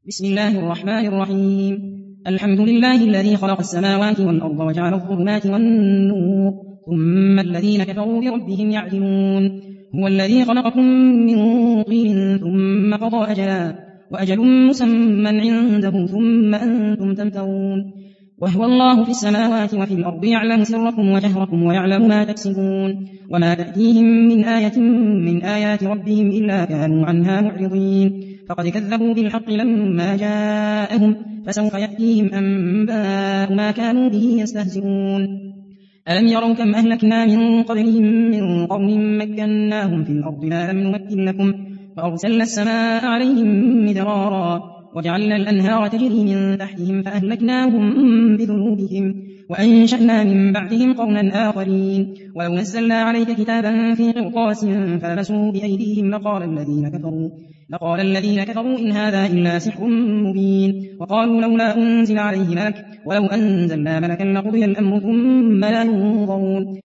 بسم الله الرحمن الرحيم. الحمد لله الذي خلق السماوات والأرض وجعل الظلمات والنور ثم الذين كفروا بربهم يعدلون. هو الذي خلقكم من طين ثم قضى أجلا وأجل مسمى عنده ثم أنتم تمترون. وهو الله في السماوات وفي الأرض يعلم سركم وجهركم ويعلم ما تكسبون. وما تأتيهم من آية من آيات ربهم إلا كانوا عنها معرضين. فقد كذبوا بالحق لما جاءهم فسوف يأتيهم أنباء ما كانوا به يستهزئون. ألم يروا كم أهلكنا من قبلهم من قرن مكناهم في الأرض ما لم نمكن لكم وأرسلنا السماء عليهم مدرارا وجعلنا الأنهار تجري من تحتهم فأهلكناهم بذنوبهم وأنشأنا من بعدهم قرنا آخرين. ولو نزلنا عليك كتابا في قرطاس فلمسوه بأيديهم لقال الذين كفروا إن هذا إلا سحر مبين. وقالوا لولا أنزل عليه ملك ولو أنزلنا ملكا لقضي الأمر ثم لا ينظرون.